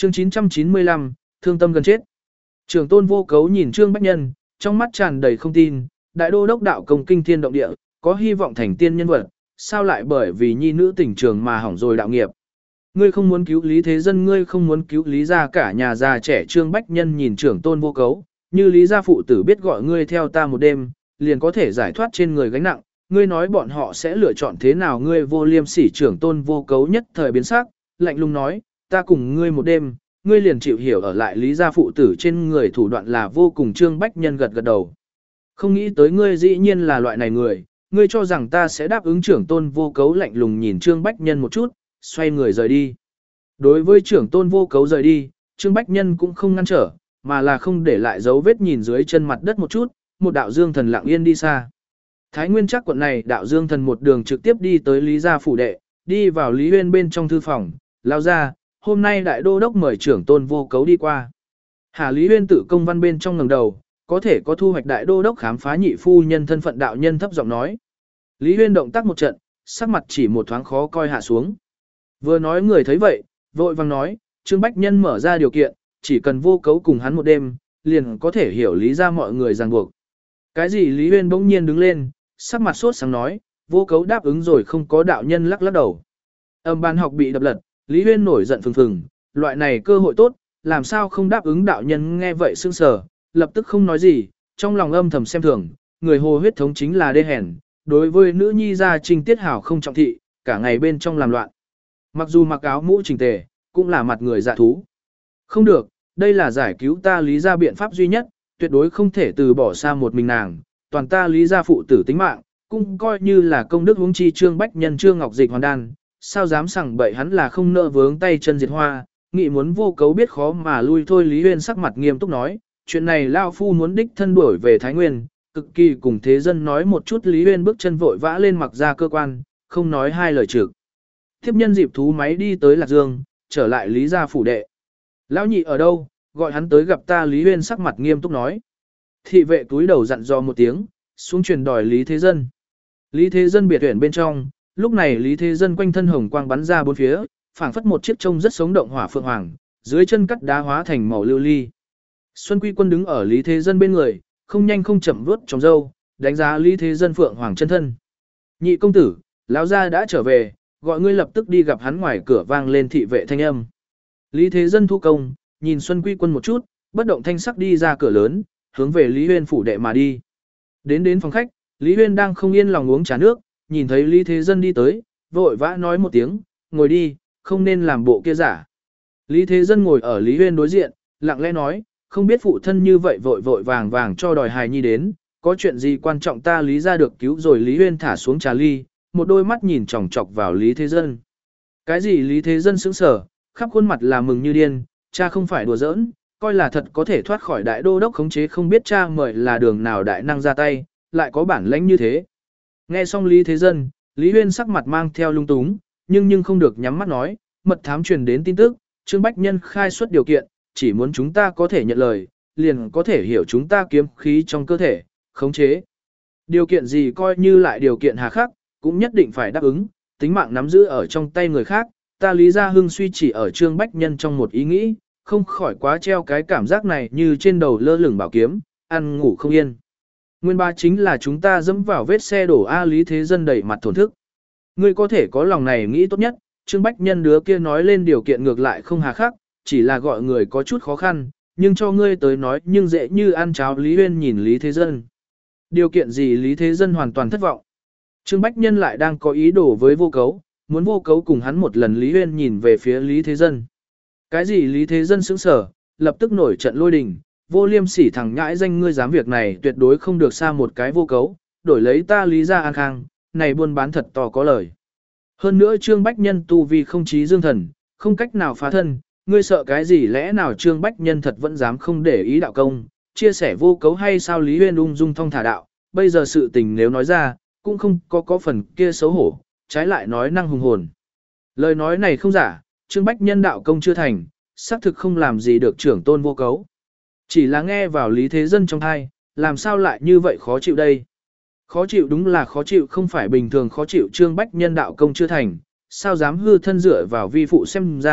Chương 995, thương tâm gần chết. Trưởng tôn vô cấu nhìn Trương Bách Nhân, trong mắt tràn đầy không tin, đại đô đốc đạo công kinh thiên động địa, có hy vọng thành tiên nhân vật, sao lại bởi vì nhi nữ tình trường mà hỏng rồi đạo nghiệp. Ngươi không muốn cứu Lý Thế Dân, ngươi không muốn cứu Lý gia cả nhà già trẻ. Trương Bách Nhân nhìn trưởng tôn vô cấu, như Lý gia phụ tử biết gọi ngươi theo ta một đêm, liền có thể giải thoát trên người gánh nặng, ngươi nói bọn họ sẽ lựa chọn thế nào? Ngươi vô liêm sỉ. Trưởng tôn vô cấu nhất thời biến sắc, lạnh lùng nói, ta cùng ngươi một đêm, ngươi liền chịu hiểu ở lại Lý gia phụ tử trên người thủ đoạn là vô cùng. Trương Bách Nhân gật gật đầu. Không nghĩ tới ngươi dĩ nhiên là loại này người, ngươi cho rằng ta sẽ đáp ứng? Trưởng tôn vô cấu lạnh lùng nhìn Trương Bách Nhân một chút, xoay người rời đi. Đối với trưởng tôn vô cấu rời đi, Trương Bách Nhân cũng không ngăn trở, mà là không để lại dấu vết nhìn dưới chân mặt đất một chút, một đạo dương thần lặng yên đi xa. Thái Nguyên Trác quận này đạo dương thần một đường trực tiếp đi tới Lý gia phủ đệ, đi vào Lý Huyên bên trong thư phòng, lao ra, hôm nay đại đô đốc mời trưởng tôn vô cấu đi qua. Hà Lý Huyên tự công văn bên trong ngẩng đầu, có thể có thu hoạch đại đô đốc khám phá nhị phu nhân thân phận. Đạo nhân thấp giọng nói. Lý Huyên động tác một trận, sắc mặt chỉ một thoáng khó coi hạ xuống. Vừa nói người thấy vậy, vội vàng nói, Trương Bách Nhân mở ra điều kiện, chỉ cần vô cấu cùng hắn một đêm, liền có thể hiểu lý ra mọi người ràng buộc. Cái gì? Lý Huyên bỗng nhiên đứng lên, sắc mặt sốt sáng nói, vô cấu đáp ứng rồi không có. Đạo nhân lắc lắc đầu. Âm ban học bị đập lật, Lý Huyên nổi giận phừng phừng, loại này cơ hội tốt, làm sao không đáp ứng? Đạo nhân nghe vậy sững sờ, lập tức không nói gì, trong lòng âm thầm xem thường, người Hồ huyết thống chính là đê hèn, đối với nữ nhi gia trinh tiết hảo không trọng thị, cả ngày bên trong làm loạn. Mặc dù mặc áo mũ chỉnh tề, cũng là mặt người dạ thú. Không được, đây là giải cứu ta Lý gia biện pháp duy nhất, tuyệt đối không thể từ bỏ xa một mình nàng, toàn ta Lý gia phụ tử tính mạng, cũng coi như là công đức. Huống chi Trương Bách Nhân Trương Ngọc Dịch hoàn đan, sao dám sằng bậy, hắn là không nợ vướng tay chân diệt hoa, nghĩ muốn vô cấu biết khó mà lui thôi. Lý Huyên sắc mặt nghiêm túc nói, chuyện này lao phu muốn đích thân đuổi về Thái Nguyên, cực kỳ cùng thế dân nói một chút. Lý Huyên bước chân vội vã lên mặc ra cơ quan, không nói hai lời trực. Tiếp nhân dịp thú máy đi tới Lạc Dương, trở lại Lý gia phủ đệ. Lão nhị ở đâu, gọi hắn tới gặp ta. Lý Huyên sắc mặt nghiêm túc nói. Thị vệ túi đầu dặn dò một tiếng, xuống truyền đòi Lý Thế Dân. Lý Thế Dân biệt tuyển bên trong, lúc này Lý Thế Dân quanh thân hồng quang bắn ra bốn phía, phảng phất một chiếc trông rất sống động hỏa phượng hoàng, dưới chân cắt đá hóa thành màu lưu ly. Xuân Quy Quân đứng ở Lý Thế Dân bên người, không nhanh không chậm vuốt tròng râu, đánh giá Lý Thế Dân phượng hoàng chân thân. Nhị công tử, lão gia đã trở về, gọi ngươi lập tức đi gặp hắn. Ngoài cửa vang lên thị vệ thanh âm. Lý Thế Dân thu công, nhìn Xuân Quy Quân một chút, bất động thanh sắc đi ra cửa lớn, hướng về Lý Huyên phủ đệ mà đi. Đến phòng khách, Lý Huyên đang không yên lòng uống trà nước, nhìn thấy Lý Thế Dân đi tới, vội vã nói một tiếng, ngồi đi, không nên làm bộ kia giả. Lý Thế Dân ngồi ở Lý Huyên đối diện, lặng lẽ nói, không biết phụ thân như vậy vội vàng cho đòi hài nhi đến, có chuyện gì quan trọng ta Lý ra được cứu rồi. Lý Huyên thả xuống trà ly, một đôi mắt nhìn chòng chọc vào Lý Thế Dân. Cái gì? Lý Thế Dân sững sờ, khắp khuôn mặt là mừng như điên, cha không phải đùa giỡn, coi là thật có thể thoát khỏi đại đô đốc khống chế, không biết cha mời là đường nào đại năng ra tay, lại có bản lãnh như thế. Nghe xong Lý Thế Dân, Lý Huyên sắc mặt mang theo lung túng, nhưng không được nhắm mắt nói, mật thám truyền đến tin tức, Trương Bách Nhân khai xuất điều kiện, chỉ muốn chúng ta có thể nhận lời, liền có thể hiểu chúng ta kiếm khí trong cơ thể, khống chế. Điều kiện gì? Coi như lại điều kiện hà khắc, cũng nhất định phải đáp ứng, tính mạng nắm giữ ở trong tay người khác, ta Lý Gia Hưng suy chỉ ở Trương Bách Nhân trong một ý nghĩ, không khỏi quá treo cái cảm giác này như trên đầu lơ lửng bảo kiếm, ăn ngủ không yên. Nguyên ba chính là chúng ta dẫm vào vết xe đổ A. Lý Thế Dân đẩy mặt thổn thức. Ngươi có thể có lòng này nghĩ tốt nhất, Trương Bách Nhân đứa kia nói lên điều kiện ngược lại không hà khắc, chỉ là gọi người có chút khó khăn, nhưng cho ngươi tới nói nhưng dễ như ăn cháo. Lý Huyên nhìn Lý Thế Dân. Điều kiện gì? Lý Thế Dân hoàn toàn thất vọng. Trương Bách Nhân lại đang có ý đồ với vô cấu, muốn vô cấu cùng hắn một lần. Lý Huyên nhìn về phía Lý Thế Dân. Cái gì? Lý Thế Dân sững sờ, lập tức nổi trận lôi đình, vô liêm sỉ thằng nhãi danh, ngươi dám việc này tuyệt đối không được xa một cái vô cấu, đổi lấy ta Lý gia an khang, này buôn bán thật to có lời. Hơn nữa Trương Bách Nhân tu vi không chí dương thần, không cách nào phá thân, ngươi sợ cái gì? Lẽ nào Trương Bách Nhân thật vẫn dám không để ý đạo công, chia sẻ vô cấu hay sao? Lý Huyên ung dung thong thả đạo, bây giờ sự tình nếu nói ra, cũng không có phần kia xấu hổ, trái lại nói năng hùng hồn. Lời nói này không giả, Trương Bách Nhân đạo công chưa thành, xác thực không làm gì được trưởng tôn vô cấu. Chỉ là nghe vào Lý Thế Dân trong tai, làm sao lại như vậy khó chịu đây? Khó chịu đúng là khó chịu, không phải bình thường khó chịu. Trương Bách Nhân đạo công chưa thành, sao dám hư thân dựa vào vi phụ xem ra,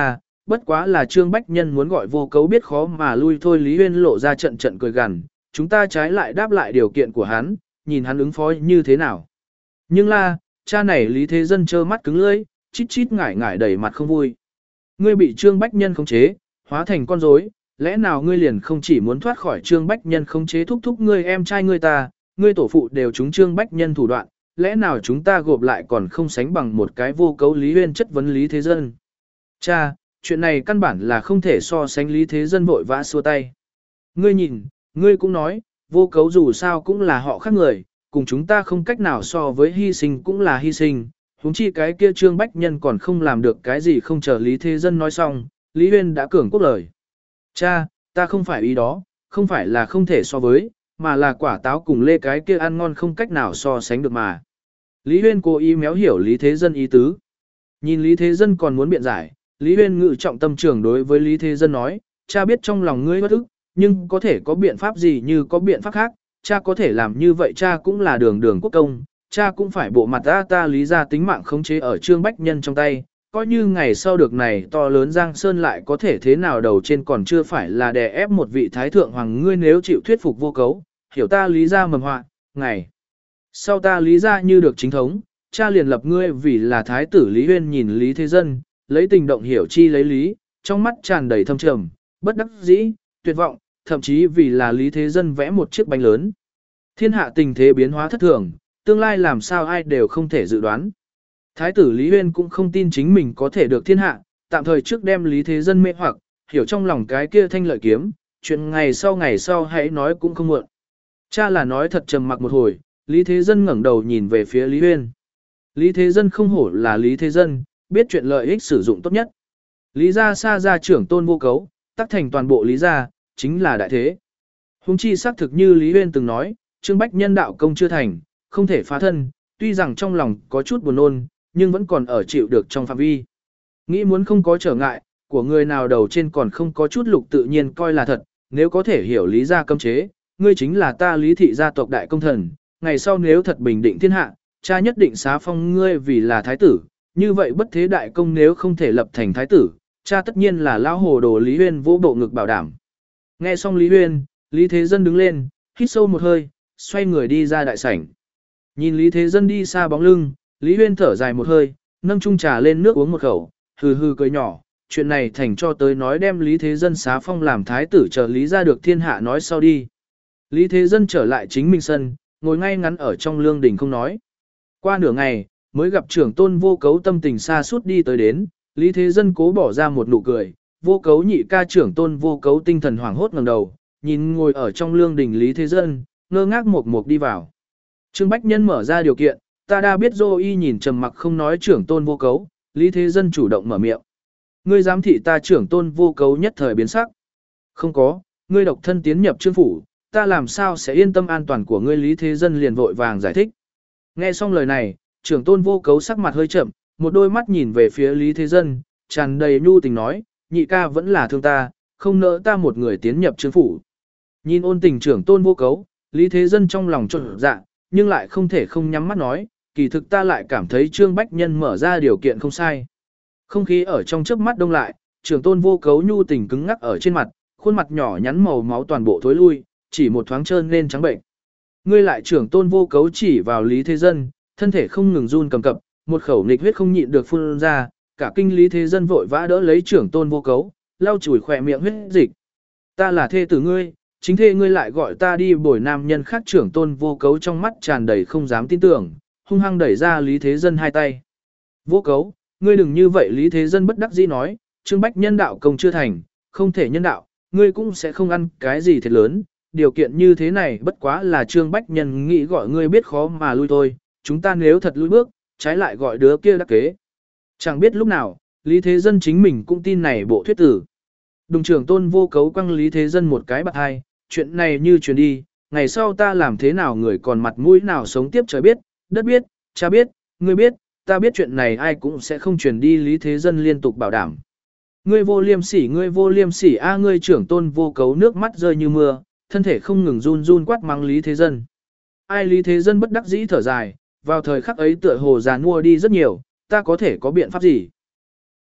bất quá là Trương Bách Nhân muốn gọi Vô Cấu biết khó mà lui thôi. Lý Huyên lộ ra trận trận cười gằn, chúng ta trái lại đáp lại điều kiện của hắn, nhìn hắn ứng phó như thế nào. Nhưng là, cha này Lý Thế Dân trơ mắt cứng lưỡi, chít chít ngải ngải đầy mặt không vui. Ngươi bị Trương Bách Nhân khống chế, hóa thành con rối, lẽ nào ngươi liền không chỉ muốn thoát khỏi Trương Bách Nhân khống chế thúc thúc ngươi em trai ngươi ta, ngươi tổ phụ đều trúng Trương Bách Nhân thủ đoạn, lẽ nào chúng ta gộp lại còn không sánh bằng một cái Vô Cấu? Lý Huyên chất vấn Lý Thế Dân. Cha, chuyện này căn bản là không thể so sánh. Lý Thế Dân vội vã xua tay. Ngươi nhìn, ngươi cũng nói, Vô Cấu dù sao cũng là họ khác người, cùng chúng ta không cách nào so với, hy sinh cũng là hy sinh, huống chi cái kia Trương Bách Nhân còn không làm được cái gì. Không chờ Lý Thế Dân nói xong, Lý Huyên đã cường quốc lời. Cha, ta không phải ý đó, không phải là không thể so với, mà là quả táo cùng lê cái kia ăn ngon không cách nào so sánh được mà. Lý Huyên cố ý méo hiểu Lý Thế Dân ý tứ. Nhìn Lý Thế Dân còn muốn biện giải, Lý Huyên ngự trọng tâm trường đối với Lý Thế Dân nói, cha biết trong lòng ngươi bất ức, nhưng có thể có biện pháp gì như có biện pháp khác, cha có thể làm như vậy, cha cũng là đường đường quốc công, cha cũng phải bộ mặt ta Lý ra tính mạng khống chế ở Trương Bách Nhân trong tay, coi như ngày sau được này to lớn Giang Sơn lại có thể thế nào, đầu trên còn chưa phải là đè ép một vị thái thượng hoàng. Ngươi nếu chịu thuyết phục Vô Cấu, hiểu ta Lý ra mầm họa, ngày sau ta Lý ra như được chính thống, cha liền lập ngươi vì là thái tử. Lý Huyên nhìn Lý Thế Dân, lấy tình động hiểu chi lấy lý, trong mắt tràn đầy thâm trầm, bất đắc dĩ, tuyệt vọng, thậm chí vì là Lý Thế Dân vẽ một chiếc bánh lớn. Thiên hạ tình thế biến hóa thất thường, tương lai làm sao ai đều không thể dự đoán. Thái tử Lý Huyên cũng không tin chính mình có thể được thiên hạ, tạm thời trước đem Lý Thế Dân mê hoặc, hiểu trong lòng cái kia thanh lợi kiếm, chuyện ngày sau hãy nói cũng không muộn. Cha là nói thật. Trầm mặc một hồi, Lý Thế Dân ngẩng đầu nhìn về phía Lý Huyên. Lý Thế Dân không hổ là Lý Thế Dân, biết chuyện lợi ích sử dụng tốt nhất. Lý gia xa gia trưởng tôn Vô Cấu, tác thành toàn bộ Lý gia, chính là đại thế. Hùng chi xác thực như Lý Huyên từng nói, Trương Bách Nhân đạo công chưa thành, không thể phá thân, tuy rằng trong lòng có chút buồn nôn, nhưng vẫn còn ở chịu được trong phạm vi. Nghĩ muốn không có trở ngại, của người nào đầu trên còn không có chút lục tự nhiên coi là thật, nếu có thể hiểu Lý gia cấm chế, ngươi chính là ta Lý thị gia tộc đại công thần, ngày sau nếu thật bình định thiên hạ, cha nhất định xá phong ngươi vì là thái tử, như vậy bất thế đại công nếu không thể lập thành thái tử, cha tất nhiên là lão hồ đồ. Lý Huyên vỗ bộ ngực bảo đảm. Nghe xong Lý Huyên, Lý Thế Dân đứng lên, hít sâu một hơi, xoay người đi ra đại sảnh. Nhìn Lý Thế Dân đi xa bóng lưng, Lý Huyên thở dài một hơi, nâng chung trà lên nước uống một khẩu, hừ hừ cười nhỏ, chuyện này thành cho tới nói đem Lý Thế Dân xá phong làm thái tử, chờ Lý ra được thiên hạ nói sau đi. Lý Thế Dân trở lại chính mình sân, ngồi ngay ngắn ở trong lương đình không nói. Qua nửa ngày, mới gặp trưởng tôn Vô Cấu tâm tình xa suốt đi tới đến, Lý Thế Dân cố bỏ ra một nụ cười, Vô Cấu nhị ca. Trưởng tôn Vô Cấu tinh thần hoảng hốt ngẩng đầu, nhìn ngồi ở trong lương đình Lý Thế Dân, ngơ ngác một đi vào. Trương Bách Nhân mở ra điều kiện, ta đã biết. Dô y nhìn trầm mặc không nói trưởng tôn Vô Cấu, Lý Thế Dân chủ động mở miệng. Ngươi giám thị ta? Trưởng tôn Vô Cấu nhất thời biến sắc. Không có, ngươi độc thân tiến nhập Trương phủ, ta làm sao sẽ yên tâm an toàn của ngươi? Lý Thế Dân liền vội vàng giải thích. Nghe xong lời này, trưởng tôn Vô Cấu sắc mặt hơi chậm, một đôi mắt nhìn về phía Lý Thế Dân, tràn đầy nhu tình nói, nhị ca vẫn là thương ta, không nỡ ta một người tiến nhập Trương phủ. Nhìn ôn tình trưởng tôn Vô Cấu, Lý Thế Dân trong lòng trộn dạ, nhưng lại không thể không nhắm mắt nói, kỳ thực ta lại cảm thấy Trương Bách Nhân mở ra điều kiện không sai. Không khí ở trong chớp mắt đông lại, trưởng tôn Vô Cấu nhu tình cứng ngắc ở trên mặt, khuôn mặt nhỏ nhắn màu máu toàn bộ thối lui, chỉ một thoáng trơn lên trắng bệnh. Ngươi lại? Trưởng tôn Vô Cấu chỉ vào Lý Thế Dân, thân thể không ngừng run cầm cập, một khẩu nghịch huyết không nhịn được phun ra, cả kinh Lý Thế Dân vội vã đỡ lấy trưởng tôn Vô Cấu, lau chùi khỏe miệng huyết dịch. Ta là thê tử ngươi, chính thê ngươi lại gọi ta đi bồi nam nhân khác? Trưởng tôn Vô Cấu trong mắt tràn đầy không dám tin tưởng, hung hăng đẩy ra Lý Thế Dân hai tay. Vô Cấu, ngươi đừng như vậy. Lý Thế Dân bất đắc dĩ nói, Trương Bách Nhân đạo công chưa thành, không thể nhân đạo, ngươi cũng sẽ không ăn cái gì thiệt lớn, điều kiện như thế này bất quá là Trương Bách Nhân nghĩ gọi ngươi biết khó mà lui thôi, chúng ta nếu thật lui bước, trái lại gọi đứa kia đắc kế. Chẳng biết lúc nào, Lý Thế Dân chính mình cũng tin này bộ thuyết tử. Đùng trưởng tôn Vô Cấu quăng Lý Thế Dân một cái bạt hai, chuyện này như truyền đi, ngày sau ta làm thế nào người còn mặt mũi nào sống tiếp? Trời biết, đất biết, cha biết, ngươi biết, ta biết, chuyện này ai cũng sẽ không truyền đi. Lý Thế Dân liên tục bảo đảm. Ngươi vô liêm sỉ, ngươi vô liêm sỉ a! Ngươi trưởng tôn Vô Cấu nước mắt rơi như mưa, thân thể không ngừng run run quát mắng Lý Thế Dân. Ai? Lý Thế Dân bất đắc dĩ thở dài, vào thời khắc ấy tựa hồ già nua đi rất nhiều, ta có thể có biện pháp gì?